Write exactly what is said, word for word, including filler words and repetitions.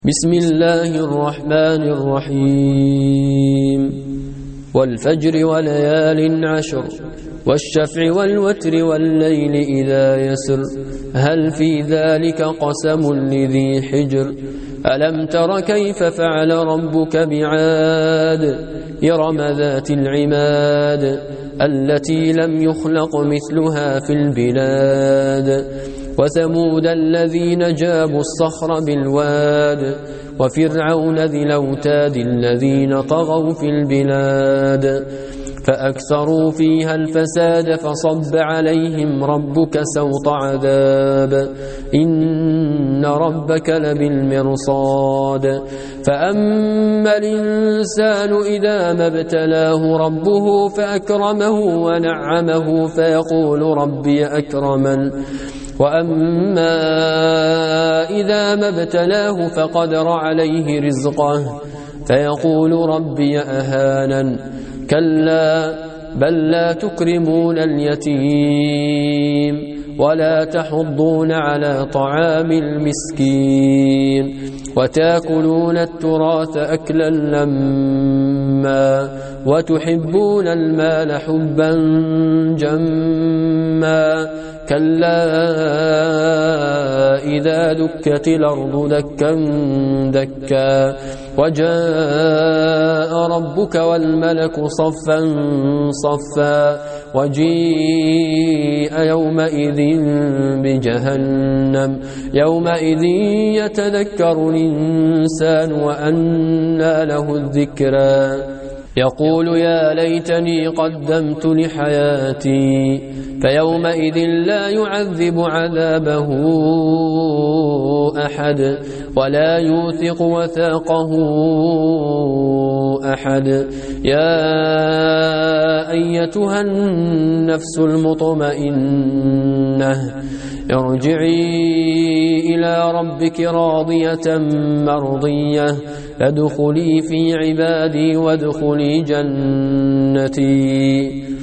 بسم الله الرحمن الرحيم والفجر وليال عشر والشفع والوتر والليل إذا يسر هل في ذلك قسم لذي حجر ألم تر كيف فعل ربك بعاد إرم ذات العماد التي لم يخلق مثلها في البلاد وثمود الذين جابوا الصخر بالواد وفرعون ذي الأوتاد الذين طغوا في البلاد فأكثروا فيها الفساد فصب عليهم ربك سوط عذاب إن ربك لبالمرصاد فأما الإنسان إذا ما ابتلاه ربه فأكرمه ونعمه فيقول ربي أكرمن وأما إذا ما ابتلاه فقدر عليه رزقه فيقول ربي أهانن كلا بل لا تكرمون اليتيم ولا تحضون على طعام المسكين وتاكلون التراث أكلا لما وتحبون المال حبا جما كلا إذا دكت الأرض دكا دكا وجاء ربك والملك صفا صفا وجيء يومئذ بجهنم يومئذ يتذكر الإنسان وأنى له الذكرى يقول يا ليتني قدمت لحياتي فيومئذ لا يعذب عذابه أحد ولا يوثق وثاقه أحد يا أيتها النفس المطمئنة ارجعي إلى ربك راضية مرضية ادخلي في عبادي وادخلي جنتي